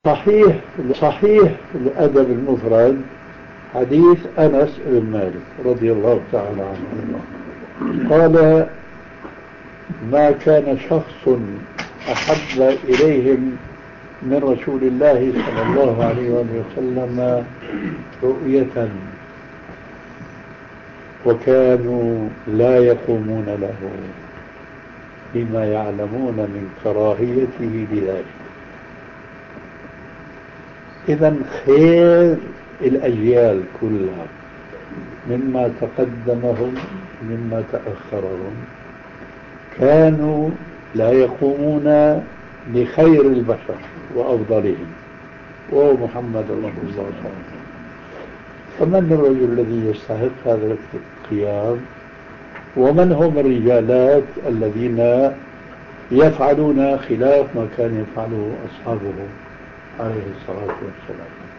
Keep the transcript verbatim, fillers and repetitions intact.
صحيح صحيح الأدب المفرد حديث أنس بن مالك رضي الله تعالى عنه قال: ما كان شخص أحب إليهم من رسول الله صلى الله عليه وسلم رؤية وكانوا لا يقومون له بما يعلمون من كراهيته لذلك. إذن خير الأجيال كلها مما تقدمهم مما تأخرهم كانوا لا يقومون بخير البشر وأفضلهم وهو محمد رسول الله صلى الله عليه وسلم. فمن الرجل الذي يستحق هذا القيام؟ ومن هم الرجالات الذين يفعلون خلاف ما كان يفعله أصحابه عليه الصلاة والسلام؟